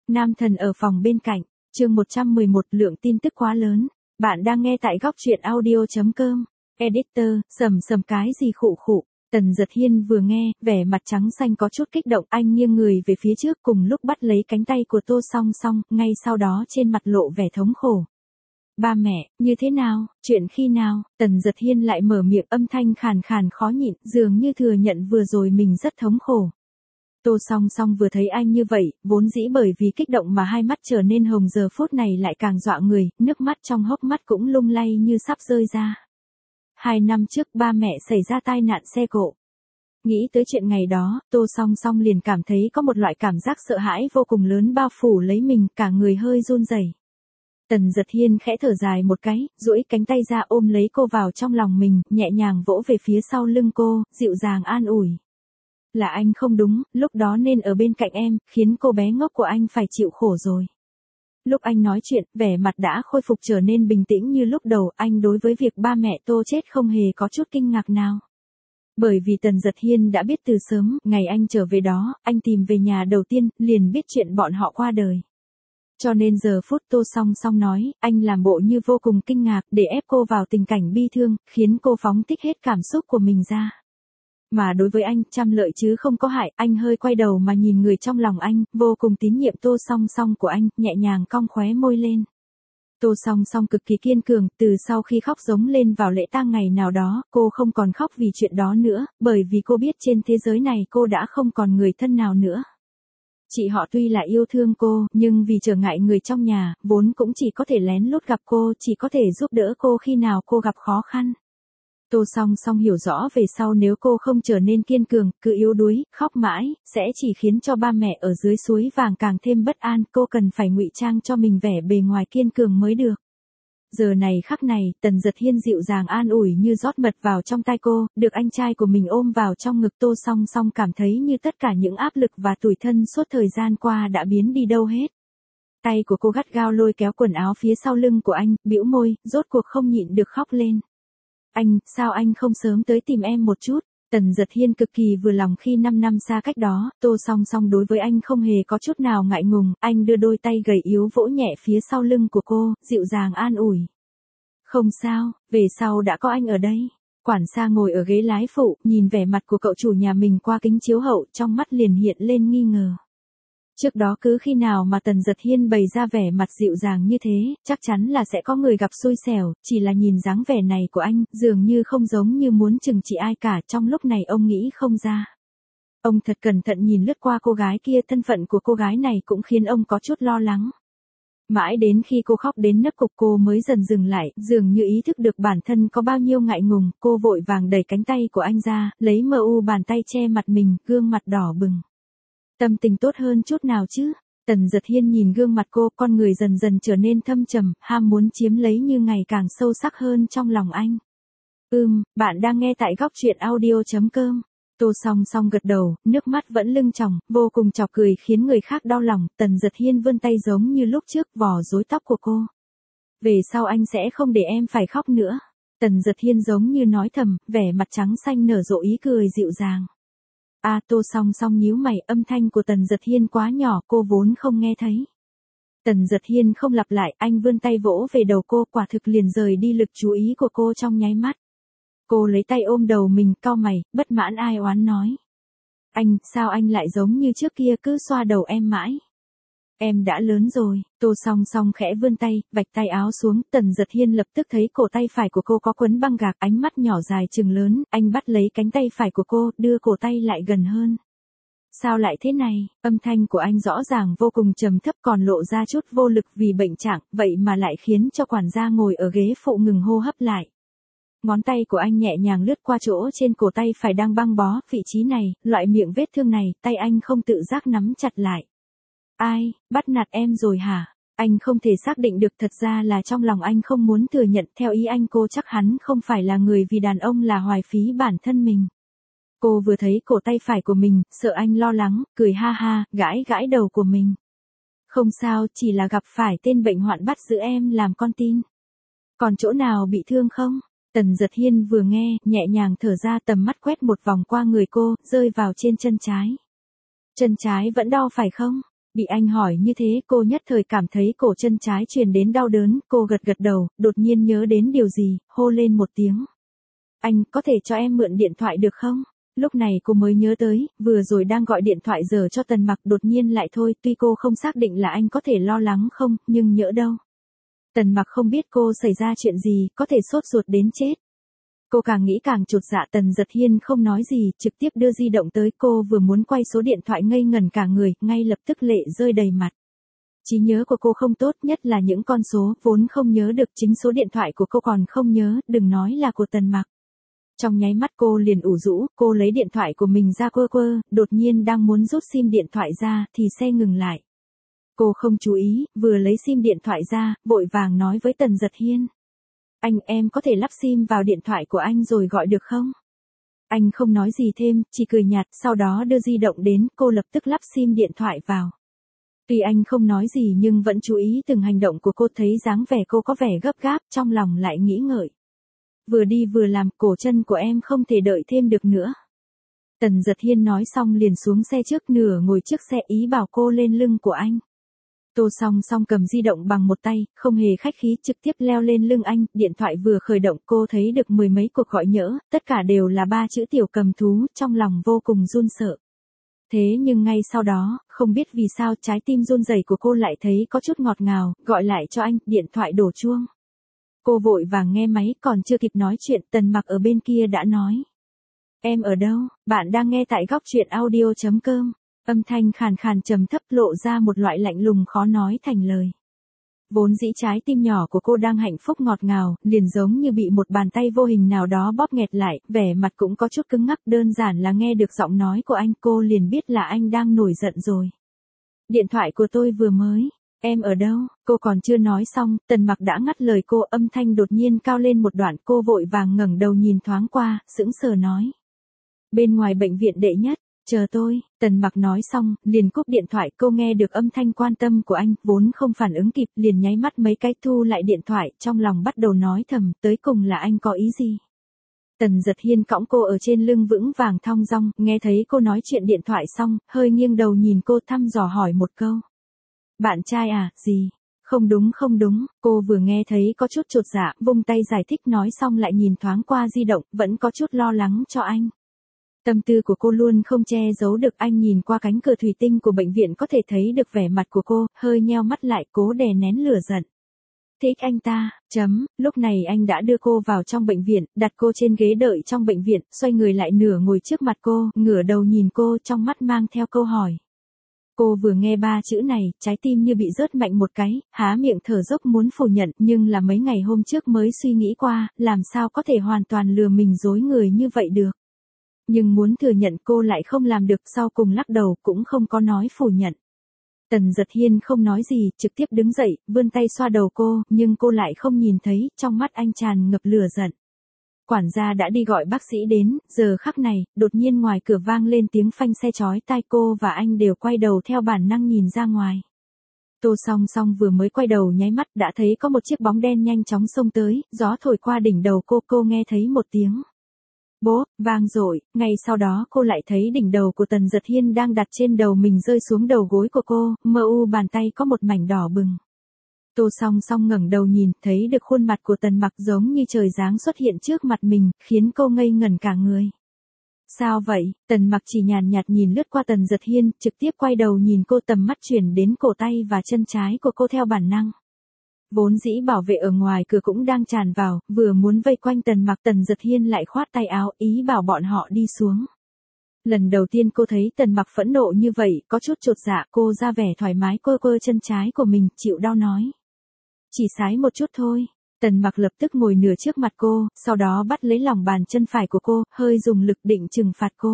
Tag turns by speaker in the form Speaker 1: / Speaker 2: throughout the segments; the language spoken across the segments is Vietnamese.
Speaker 1: Nam thần ở phòng bên cạnh, chương 111 lượng tin tức quá lớn. Bạn đang nghe tại góc truyện audio.com. Editor, sầm cái gì khụ khụ. Tần Dật Hiên vừa nghe, vẻ mặt trắng xanh có chút kích động, anh nghiêng người về phía trước cùng lúc bắt lấy cánh tay của Tô Song Song, ngay sau đó trên mặt lộ vẻ thống khổ. Ba mẹ, như thế nào, chuyện khi nào? Tần Dật Hiên lại mở miệng, âm thanh khàn khàn khó nhịn, dường như thừa nhận vừa rồi mình rất thống khổ. Tô Song Song vừa thấy anh như vậy, vốn dĩ bởi vì kích động mà hai mắt trở nên hồng, giờ phút này lại càng dọa người, nước mắt trong hốc mắt cũng lung lay như sắp rơi ra. 2 năm trước ba mẹ xảy ra tai nạn xe cộ. Nghĩ tới chuyện ngày đó, Tô Song Song liền cảm thấy có một loại cảm giác sợ hãi vô cùng lớn bao phủ lấy mình, cả người hơi run rẩy. Tần Dật Hiên khẽ thở dài một cái, duỗi cánh tay ra ôm lấy cô vào trong lòng mình, nhẹ nhàng vỗ về phía sau lưng cô, dịu dàng an ủi. Là anh không đúng, lúc đó nên ở bên cạnh em, khiến cô bé ngốc của anh phải chịu khổ rồi. Lúc anh nói chuyện, vẻ mặt đã khôi phục trở nên bình tĩnh như lúc đầu, anh đối với việc ba mẹ Tô chết không hề có chút kinh ngạc nào. Bởi vì Tần Dật Hiên đã biết từ sớm, ngày anh trở về đó, anh tìm về nhà đầu tiên, liền biết chuyện bọn họ qua đời. Cho nên giờ phút Tô Song Song nói, anh làm bộ như vô cùng kinh ngạc, để ép cô vào tình cảnh bi thương, khiến cô phóng thích hết cảm xúc của mình ra. Mà đối với anh, trăm lợi chứ không có hại, anh hơi quay đầu mà nhìn người trong lòng anh, vô cùng tín nhiệm Tô Song Song của anh, nhẹ nhàng cong khóe môi lên. Tô Song Song cực kỳ kiên cường, từ sau khi khóc giống lên vào lễ tang ngày nào đó, cô không còn khóc vì chuyện đó nữa, bởi vì cô biết trên thế giới này cô đã không còn người thân nào nữa. Chị họ tuy là yêu thương cô, nhưng vì trở ngại người trong nhà, vốn cũng chỉ có thể lén lút gặp cô, chỉ có thể giúp đỡ cô khi nào cô gặp khó khăn. Tô Song Song hiểu rõ về sau nếu cô không trở nên kiên cường, cứ yếu đuối, khóc mãi, sẽ chỉ khiến cho ba mẹ ở dưới suối vàng càng thêm bất an, cô cần phải ngụy trang cho mình vẻ bề ngoài kiên cường mới được. Giờ này khắc này, Tần Dật Hiên dịu dàng an ủi như rót mật vào trong tai cô, được anh trai của mình ôm vào trong ngực, Tô Song Song cảm thấy như tất cả những áp lực và tủi thân suốt thời gian qua đã biến đi đâu hết. Tay của cô gắt gao lôi kéo quần áo phía sau lưng của anh, bĩu môi, rốt cuộc không nhịn được khóc lên. Anh, sao anh không sớm tới tìm em một chút? Tần Dật Hiên cực kỳ vừa lòng khi 5 năm xa cách đó, Tô Song Song đối với anh không hề có chút nào ngại ngùng, anh đưa đôi tay gầy yếu vỗ nhẹ phía sau lưng của cô, dịu dàng an ủi. Không sao, về sau đã có anh ở đây. Quản gia ngồi ở ghế lái phụ, nhìn vẻ mặt của cậu chủ nhà mình qua kính chiếu hậu, trong mắt liền hiện lên nghi ngờ. Trước đó cứ khi nào mà Tần Dật Hiên bày ra vẻ mặt dịu dàng như thế, chắc chắn là sẽ có người gặp xui xẻo, chỉ là nhìn dáng vẻ này của anh, dường như không giống như muốn trừng trị ai cả, trong lúc này ông nghĩ không ra. Ông thật cẩn thận nhìn lướt qua cô gái kia, thân phận của cô gái này cũng khiến ông có chút lo lắng. Mãi đến khi cô khóc đến nấc cục cô mới dần dừng lại, dường như ý thức được bản thân có bao nhiêu ngại ngùng, cô vội vàng đẩy cánh tay của anh ra, lấy bàn tay che mặt mình, gương mặt đỏ bừng. Tâm tình tốt hơn chút nào chứ? Tần Dật Hiên nhìn gương mặt cô, con người dần dần trở nên thâm trầm, ham muốn chiếm lấy như ngày càng sâu sắc hơn trong lòng anh. Bạn đang nghe tại góc truyện audio.com. Tô Song Song gật đầu, nước mắt vẫn lưng tròng, vô cùng chọc cười khiến người khác đau lòng. Tần Dật Hiên vươn tay giống như lúc trước vò rối tóc của cô. Về sau anh sẽ không để em phải khóc nữa. Tần Dật Hiên giống như nói thầm, vẻ mặt trắng xanh nở rộ ý cười dịu dàng. Tô Song Song nhíu mày, âm thanh của Tần Dật Hiên quá nhỏ, cô vốn không nghe thấy. Tần Dật Hiên không lặp lại, anh vươn tay vỗ về đầu cô, quả thực liền rời đi lực chú ý của cô trong nháy mắt. Cô lấy tay ôm đầu mình, cau mày, bất mãn ai oán nói. Anh, sao anh lại giống như trước kia cứ xoa đầu em mãi? Em đã lớn rồi. Tô Song Song khẽ vươn tay, vạch tay áo xuống, Tần Dật Hiên lập tức thấy cổ tay phải của cô có quấn băng gạc, ánh mắt nhỏ dài trừng lớn, anh bắt lấy cánh tay phải của cô, đưa cổ tay lại gần hơn. Sao lại thế này? Âm thanh của anh rõ ràng vô cùng trầm thấp, còn lộ ra chút vô lực vì bệnh trạng, vậy mà lại khiến cho quản gia ngồi ở ghế phụ ngừng hô hấp lại. Ngón tay của anh nhẹ nhàng lướt qua chỗ trên cổ tay phải đang băng bó, vị trí này, loại miệng vết thương này, tay anh không tự giác nắm chặt lại. Ai, bắt nạt em rồi hả? Anh không thể xác định được, thật ra là trong lòng anh không muốn thừa nhận, theo ý anh cô chắc hắn không phải là người vì đàn ông là hoài phí bản thân mình. Cô vừa thấy cổ tay phải của mình, sợ anh lo lắng, cười ha ha, gãi gãi đầu của mình. Không sao, chỉ là gặp phải tên bệnh hoạn bắt giữ em làm con tin. Còn chỗ nào bị thương không? Tần Dật Hiên vừa nghe, nhẹ nhàng thở ra, tầm mắt quét một vòng qua người cô, rơi vào trên chân trái. Chân trái vẫn đau phải không? Bị anh hỏi như thế cô nhất thời cảm thấy cổ chân trái truyền đến đau đớn, cô gật gật đầu, đột nhiên nhớ đến điều gì, hô lên một tiếng. Anh, có thể cho em mượn điện thoại được không? Lúc này cô mới nhớ tới, vừa rồi đang gọi điện thoại giờ cho Tần Mặc đột nhiên lại thôi, tuy cô không xác định là anh có thể lo lắng không, nhưng nhỡ đâu. Tần Mặc không biết cô xảy ra chuyện gì, có thể sốt ruột đến chết. Cô càng nghĩ càng chột dạ. Tần Giật Hiên không nói gì, trực tiếp đưa di động tới, cô vừa muốn quay số điện thoại ngây ngẩn cả người, ngay lập tức lệ rơi đầy mặt. Trí nhớ của cô không tốt, nhất là những con số, vốn không nhớ được, chính số điện thoại của cô còn không nhớ, đừng nói là của Tần Mặc. Trong nháy mắt cô liền ủ rũ, cô lấy điện thoại của mình ra quơ quơ, đột nhiên đang muốn rút sim điện thoại ra, thì xe ngừng lại. Cô không chú ý, vừa lấy sim điện thoại ra, vội vàng nói với Tần Giật Hiên. Anh, em có thể lắp sim vào điện thoại của anh rồi gọi được không? Anh không nói gì thêm, chỉ cười nhạt, sau đó đưa di động đến, cô lập tức lắp sim điện thoại vào. Tuy anh không nói gì nhưng vẫn chú ý từng hành động của cô, thấy dáng vẻ cô có vẻ gấp gáp, trong lòng lại nghĩ ngợi. Vừa đi vừa làm, cổ chân của em không thể đợi thêm được nữa. Tần Giật Hiên nói xong liền xuống xe trước, nửa ngồi trước xe, ý bảo cô lên lưng của anh. Tô Song Song cầm di động bằng một tay, không hề khách khí, trực tiếp leo lên lưng anh, điện thoại vừa khởi động cô thấy được mười mấy cuộc gọi nhỡ, tất cả đều là 3 chữ tiểu cầm thú, trong lòng vô cùng run sợ. Thế nhưng ngay sau đó, không biết vì sao trái tim run rẩy của cô lại thấy có chút ngọt ngào, gọi lại cho anh, điện thoại đổ chuông. Cô vội vàng nghe máy, còn chưa kịp nói chuyện, Tần Mặc ở bên kia đã nói. Em ở đâu? Bạn đang nghe tại Góc Chuyện Audio.com. Âm thanh khàn khàn trầm thấp lộ ra một loại lạnh lùng khó nói thành lời. Vốn dĩ trái tim nhỏ của cô đang hạnh phúc ngọt ngào, liền giống như bị một bàn tay vô hình nào đó bóp nghẹt lại, vẻ mặt cũng có chút cứng ngắc, đơn giản là nghe được giọng nói của anh cô liền biết là anh đang nổi giận rồi. Điện thoại của tôi vừa mới. Em ở đâu? Cô còn chưa nói xong, Tần Mặc đã ngắt lời cô, âm thanh đột nhiên cao lên một đoạn, cô vội vàng ngẩng đầu nhìn thoáng qua, sững sờ nói. Bên ngoài bệnh viện đệ nhất, chờ tôi. Tần Mặc nói xong, liền cúp điện thoại, cô nghe được âm thanh quan tâm của anh, vốn không phản ứng kịp, liền nháy mắt mấy cái thu lại điện thoại, trong lòng bắt đầu nói thầm, tới cùng là anh có ý gì? Tần Giật Hiên cõng cô ở trên lưng vững vàng thong dong, nghe thấy cô nói chuyện điện thoại xong, hơi nghiêng đầu nhìn cô thăm dò hỏi một câu. Bạn trai à, gì? Không đúng, cô vừa nghe thấy có chút chột dạ, vung tay giải thích, nói xong lại nhìn thoáng qua di động, vẫn có chút lo lắng cho anh. Tâm tư của cô luôn không che giấu được, anh nhìn qua cánh cửa thủy tinh của bệnh viện có thể thấy được vẻ mặt của cô, hơi nheo mắt lại, cố đè nén lửa giận. Thích anh ta, lúc này anh đã đưa cô vào trong bệnh viện, đặt cô trên ghế đợi trong bệnh viện, xoay người lại nửa ngồi trước mặt cô, ngửa đầu nhìn cô, trong mắt mang theo câu hỏi. Cô vừa nghe 3 chữ này, trái tim như bị rớt mạnh một cái, há miệng thở dốc muốn phủ nhận, nhưng là mấy ngày hôm trước mới suy nghĩ qua, làm sao có thể hoàn toàn lừa mình dối người như vậy được. Nhưng muốn thừa nhận cô lại không làm được, sau cùng lắc đầu, cũng không có nói phủ nhận. Tần Giật Hiên không nói gì, trực tiếp đứng dậy, vươn tay xoa đầu cô, nhưng cô lại không nhìn thấy, trong mắt anh tràn ngập lửa giận. Quản gia đã đi gọi bác sĩ đến, giờ khắc này, đột nhiên ngoài cửa vang lên tiếng phanh xe chói tai, cô và anh đều quay đầu theo bản năng nhìn ra ngoài. Tô Song Song vừa mới quay đầu nháy mắt đã thấy có một chiếc bóng đen nhanh chóng xông tới, gió thổi qua đỉnh đầu cô nghe thấy một tiếng. Bố, vang dội, ngay sau đó cô lại thấy đỉnh đầu của Tần Giật Hiên đang đặt trên đầu mình rơi xuống đầu gối của cô, mờ u bàn tay có một mảnh đỏ bừng. Tô Song Song ngẩng đầu nhìn, thấy được khuôn mặt của Tần Mặc giống như trời giáng xuất hiện trước mặt mình, khiến cô ngây ngẩn cả người. Sao vậy? Tần Mặc chỉ nhàn nhạt nhìn lướt qua Tần Giật Hiên, trực tiếp quay đầu nhìn cô, tầm mắt chuyển đến cổ tay và chân trái của cô theo bản năng. Vốn dĩ bảo vệ ở ngoài cửa cũng đang tràn vào, vừa muốn vây quanh Tần Mặc, Tần Giật Hiên lại khoát tay áo, ý bảo bọn họ đi xuống. Lần đầu tiên cô thấy Tần Mặc phẫn nộ như vậy, có chút chột dạ, cô ra vẻ thoải mái quơ chân trái của mình, chịu đau nói. Chỉ sái một chút thôi. Tần Mặc lập tức ngồi nửa trước mặt cô, sau đó bắt lấy lòng bàn chân phải của cô, hơi dùng lực định trừng phạt cô.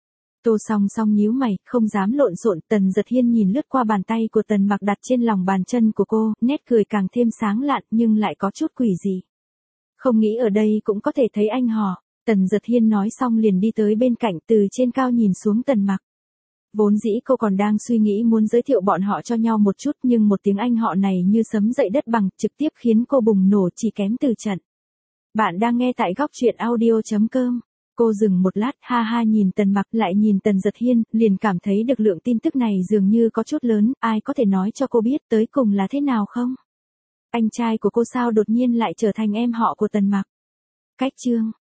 Speaker 1: Tô Song Song nhíu mày, không dám lộn xộn. Tần Giật Hiên nhìn lướt qua bàn tay của Tần Mặc đặt trên lòng bàn chân của cô, nét cười càng thêm sáng lạn nhưng lại có chút quỷ dị. Không nghĩ ở đây cũng có thể thấy anh hò. Tần Giật Hiên nói xong liền đi tới bên cạnh, từ trên cao nhìn xuống Tần Mặc. Vốn dĩ cô còn đang suy nghĩ muốn giới thiệu bọn họ cho nhau một chút, nhưng một tiếng anh họ này như sấm dậy đất bằng, trực tiếp khiến cô bùng nổ, chỉ kém từ trận. Bạn đang nghe tại Góc Chuyện Audio.com. Cô dừng một lát, ha ha nhìn Tần Mặc lại nhìn Tần Giật Hiên, liền cảm thấy được lượng tin tức này dường như có chút lớn, ai có thể nói cho cô biết tới cùng là thế nào không? Anh trai của cô sao đột nhiên lại trở thành em họ của Tần Mặc? Cách chương